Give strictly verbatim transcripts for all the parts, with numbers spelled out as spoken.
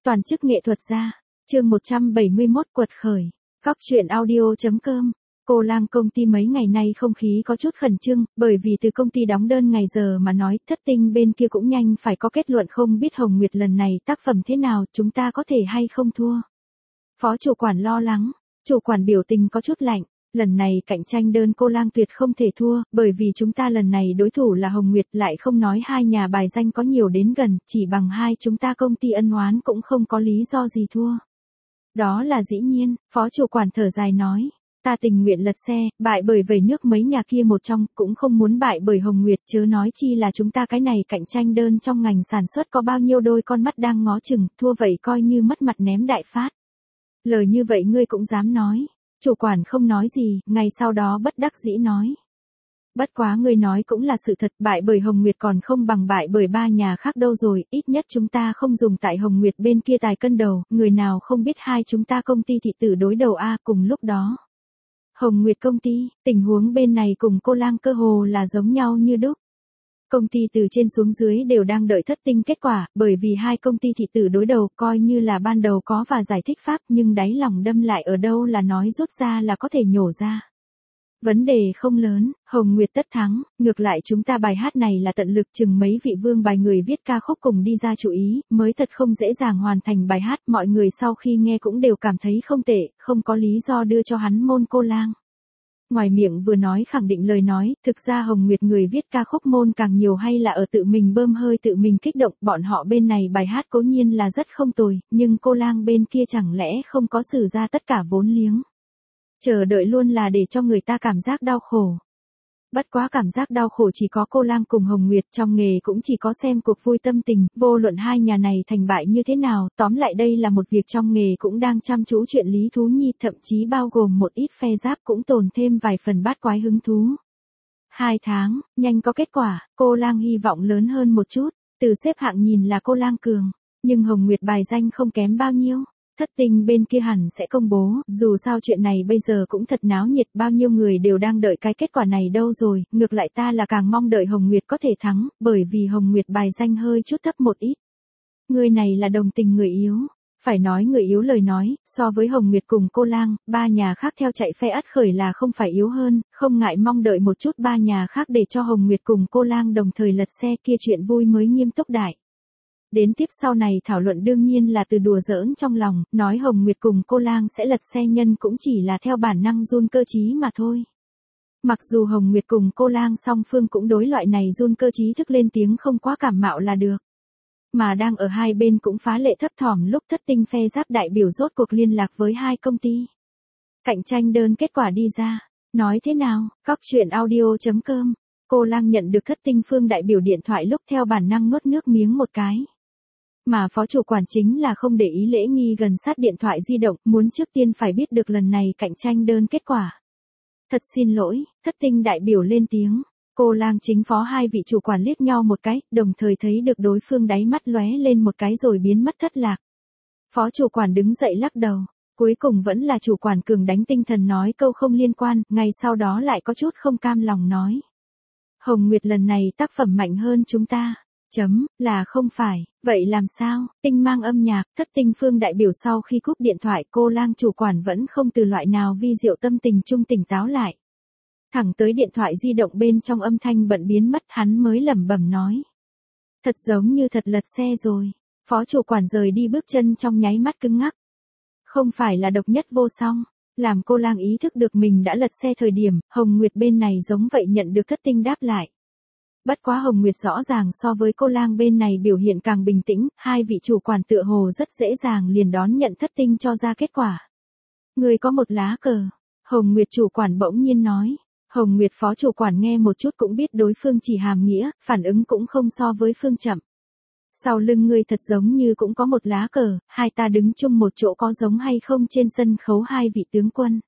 Toàn chức nghệ thuật gia. Chương một trăm bảy mươi mốt quật khởi. Góc truyện audio.com. Cô Lang công ty mấy ngày nay không khí có chút khẩn trương, bởi vì từ công ty đóng đơn ngày giờ mà nói, Thất Tinh bên kia cũng nhanh phải có kết luận, không biết Hồng Nguyệt lần này tác phẩm thế nào, chúng ta có thể hay không thua. Phó chủ quản lo lắng, chủ quản biểu tình có chút lạnh. Lần này cạnh tranh đơn Cô Lang tuyệt không thể thua, bởi vì chúng ta lần này đối thủ là Hồng Nguyệt, lại không nói hai nhà bài danh có nhiều đến gần, chỉ bằng hai chúng ta công ty ân oán cũng không có lý do gì thua. Đó là dĩ nhiên, phó chủ quản thở dài nói, ta tình nguyện lật xe, bại bởi vẩy nước mấy nhà kia một trong, cũng không muốn bại bởi Hồng Nguyệt, chớ nói chi là chúng ta cái này cạnh tranh đơn trong ngành sản xuất có bao nhiêu đôi con mắt đang ngó chừng, thua vậy coi như mất mặt ném đại phát. Lời như vậy ngươi cũng dám nói. Chủ quản không nói gì, ngay sau đó bất đắc dĩ nói. Bất quá ngươi nói cũng là sự thật, bại bởi Hồng Nguyệt còn không bằng bại bởi ba nhà khác đâu rồi, ít nhất chúng ta không dùng tại Hồng Nguyệt bên kia tài cân đầu, người nào không biết hai chúng ta công ty thị tử đối đầu a. Cùng lúc đó. Hồng Nguyệt công ty, tình huống bên này cùng Cô Lang cơ hồ là giống nhau như đúc. Công ty từ trên xuống dưới đều đang đợi Thất Tinh kết quả, bởi vì hai công ty thị tử đối đầu coi như là ban đầu có và giải thích pháp, nhưng đáy lòng đâm lại ở đâu là nói rút ra là có thể nhổ ra. Vấn đề không lớn, Hồng Nguyệt tất thắng, ngược lại chúng ta bài hát này là tận lực chừng mấy vị vương bài người viết ca khúc cùng đi ra chú ý, mới thật không dễ dàng hoàn thành bài hát, mọi người sau khi nghe cũng đều cảm thấy không tệ, không có lý do đưa cho hắn môn Cô Lang. Ngoài miệng vừa nói khẳng định lời nói, thực ra Hồng Nguyệt người viết ca khúc môn càng nhiều hay là ở tự mình bơm hơi tự mình kích động, bọn họ bên này bài hát cố nhiên là rất không tồi, nhưng Cô Lang bên kia chẳng lẽ không có sử ra tất cả vốn liếng. Chờ đợi luôn là để cho người ta cảm giác đau khổ. Bất quá cảm giác đau khổ chỉ có Cô Lang cùng Hồng Nguyệt, trong nghề cũng chỉ có xem cuộc vui tâm tình, vô luận hai nhà này thành bại như thế nào, tóm lại đây là một việc trong nghề cũng đang chăm chú chuyện lý thú nhi, thậm chí bao gồm một ít phe giáp cũng tồn thêm vài phần bát quái hứng thú. Hai tháng, nhanh có kết quả, Cô Lang hy vọng lớn hơn một chút, từ xếp hạng nhìn là Cô Lang cường, nhưng Hồng Nguyệt bài danh không kém bao nhiêu. Thất Tinh bên kia hẳn sẽ công bố, dù sao chuyện này bây giờ cũng thật náo nhiệt, bao nhiêu người đều đang đợi cái kết quả này đâu rồi, ngược lại ta là càng mong đợi Hồng Nguyệt có thể thắng, bởi vì Hồng Nguyệt bài danh hơi chút thấp một ít. Người này là đồng tình người yếu, phải nói người yếu lời nói, so với Hồng Nguyệt cùng Cô Lang, ba nhà khác theo chạy phe ắt khởi là không phải yếu hơn, không ngại mong đợi một chút ba nhà khác để cho Hồng Nguyệt cùng Cô Lang đồng thời lật xe, kia chuyện vui mới nghiêm túc đại. Đến tiếp sau này thảo luận đương nhiên là từ đùa giỡn trong lòng, nói Hồng Nguyệt cùng Cô Lang sẽ lật xe nhân cũng chỉ là theo bản năng run cơ trí mà thôi. Mặc dù Hồng Nguyệt cùng Cô Lang song phương cũng đối loại này run cơ trí thức lên tiếng không quá cảm mạo là được. Mà đang ở hai bên cũng phá lệ thấp thỏm lúc Thất Tinh phe giáp đại biểu rốt cuộc liên lạc với hai công ty. Cạnh tranh đơn kết quả đi ra, nói thế nào, góc truyện audio.com. Cô Lang nhận được Thất Tinh phương đại biểu điện thoại lúc theo bản năng nuốt nước miếng một cái. Mà phó chủ quản chính là không để ý lễ nghi gần sát điện thoại di động, muốn trước tiên phải biết được lần này cạnh tranh đơn kết quả. Thật xin lỗi, Thất Tinh đại biểu lên tiếng. Cô Lang chính phó hai vị chủ quản liếc nhau một cái, đồng thời thấy được đối phương đáy mắt lóe lên một cái rồi biến mất thất lạc. Phó chủ quản đứng dậy lắc đầu, cuối cùng vẫn là chủ quản cường đánh tinh thần nói câu không liên quan, ngay sau đó lại có chút không cam lòng nói. Hồng Nguyệt lần này tác phẩm mạnh hơn chúng ta. Chấm, là không phải, vậy làm sao, Tinh mang âm nhạc, Thất Tinh phương đại biểu sau khi cúp điện thoại Cô Lang chủ quản vẫn không từ loại nào vi diệu tâm tình trung tỉnh táo lại. Thẳng tới điện thoại di động bên trong âm thanh bận biến mất hắn mới lẩm bẩm nói. Thật giống như thật lật xe rồi, phó chủ quản rời đi bước chân trong nháy mắt cứng ngắc. Không phải là độc nhất vô song, làm Cô Lang ý thức được mình đã lật xe thời điểm, Hồng Nguyệt bên này giống vậy nhận được Thất Tinh đáp lại. Bất quá Hồng Nguyệt rõ ràng so với Cô Lang bên này biểu hiện càng bình tĩnh, hai vị chủ quản tựa hồ rất dễ dàng liền đón nhận Thất Tinh cho ra kết quả. Người có một lá cờ, Hồng Nguyệt chủ quản bỗng nhiên nói. Hồng Nguyệt phó chủ quản nghe một chút cũng biết đối phương chỉ hàm nghĩa, phản ứng cũng không so với phương chậm. Sau lưng ngươi thật giống như cũng có một lá cờ, hai ta đứng chung một chỗ có giống hay không trên sân khấu hai vị tướng quân.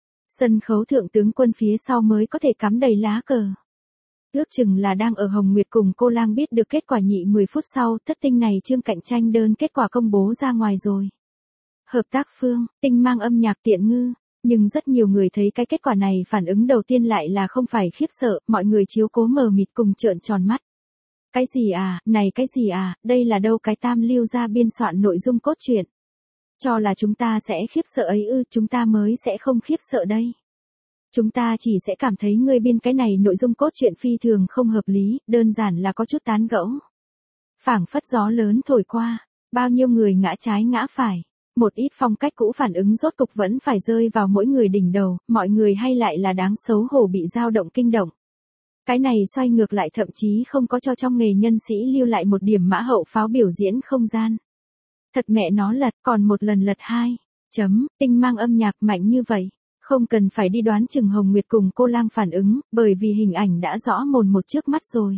Sân khấu thượng tướng quân phía sau mới có thể cắm đầy lá cờ. Ước chừng là đang ở Hồng Nguyệt cùng Cô Lang biết được kết quả nhị mười phút sau, Thất Tinh này chương cạnh tranh đơn kết quả công bố ra ngoài rồi. Hợp tác phương, Tinh mang âm nhạc tiện ngư, nhưng rất nhiều người thấy cái kết quả này phản ứng đầu tiên lại là không phải khiếp sợ, mọi người chiếu cố mờ mịt cùng trợn tròn mắt. Cái gì à, này cái gì à, đây là đâu cái tam lưu ra biên soạn nội dung cốt truyện. Cho là chúng ta sẽ khiếp sợ ấy ư, chúng ta mới sẽ không khiếp sợ đây. Chúng ta chỉ sẽ cảm thấy ngươi biên cái này nội dung cốt truyện phi thường không hợp lý, đơn giản là có chút tán gẫu. Phảng phất gió lớn thổi qua, bao nhiêu người ngã trái ngã phải. Một ít phong cách cũ phản ứng rốt cục vẫn phải rơi vào mỗi người đỉnh đầu, mọi người hay lại là đáng xấu hổ bị dao động kinh động. Cái này xoay ngược lại thậm chí không có cho trong nghề nhân sĩ lưu lại một điểm mã hậu pháo biểu diễn không gian. Thật mẹ nó lật, còn một lần lật hai. Chấm, tinh mang âm nhạc mạnh như vậy. Không cần phải đi đoán chừng Hồng Nguyệt cùng cô lang phản ứng, bởi vì hình ảnh đã rõ mồn một trước mắt rồi.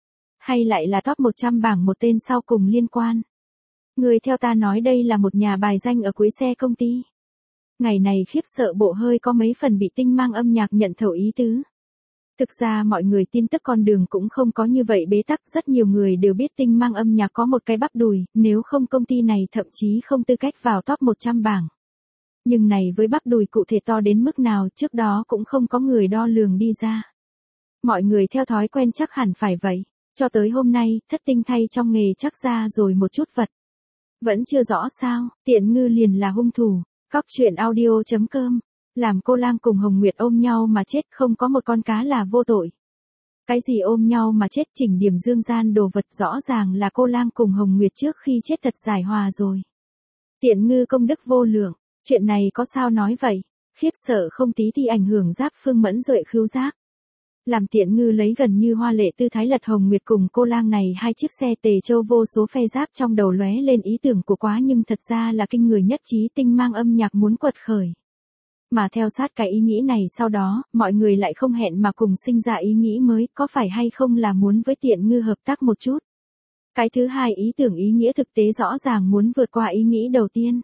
Hay lại là top một trăm bảng một tên sau cùng liên quan. Người theo ta nói đây là một nhà bài danh ở cuối xe công ty. Ngày này khiếp sợ bộ hơi có mấy phần bị tinh mang âm nhạc nhận thấu ý tứ. Thực ra mọi người tin tức con đường cũng không có như vậy bế tắc, rất nhiều người đều biết tinh mang âm nhạc có một cái bắp đùi, nếu không công ty này thậm chí không tư cách vào top một trăm bảng. Nhưng này với bắp đùi cụ thể to đến mức nào trước đó cũng không có người đo lường đi ra. Mọi người theo thói quen chắc hẳn phải vậy, cho tới hôm nay, thất tinh thay trong nghề chắc ra rồi một chút vật. Vẫn chưa rõ sao, Tiện Ngư liền là hung thủ, Cóc truyện audio chấm com. Làm cô lang cùng Hồng Nguyệt ôm nhau mà chết, không có một con cá là vô tội. Cái gì ôm nhau mà chết, chỉnh điểm dương gian đồ vật, rõ ràng là cô lang cùng Hồng Nguyệt trước khi chết thật giải hòa rồi. Tiện Ngư công đức vô lượng, chuyện này có sao nói vậy, khiếp sợ không tí thì ảnh hưởng Giáp Phương mẫn duệ khứu giác. Làm Tiện Ngư lấy gần như hoa lệ tư thái lật Hồng Nguyệt cùng cô lang này hai chiếc xe tề châu, vô số phe giáp trong đầu lóe lên ý tưởng của quá, nhưng thật ra là kinh người nhất trí tinh mang âm nhạc muốn quật khởi. Mà theo sát cái ý nghĩ này sau đó, mọi người lại không hẹn mà cùng sinh ra ý nghĩ mới, có phải hay không là muốn với Tiện Ngư hợp tác một chút. Cái thứ hai ý tưởng ý nghĩa thực tế rõ ràng muốn vượt qua ý nghĩ đầu tiên.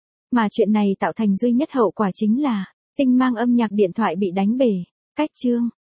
Mà chuyện này tạo thành duy nhất hậu quả chính là, tinh mang âm nhạc điện thoại bị đánh bể. Cách chương.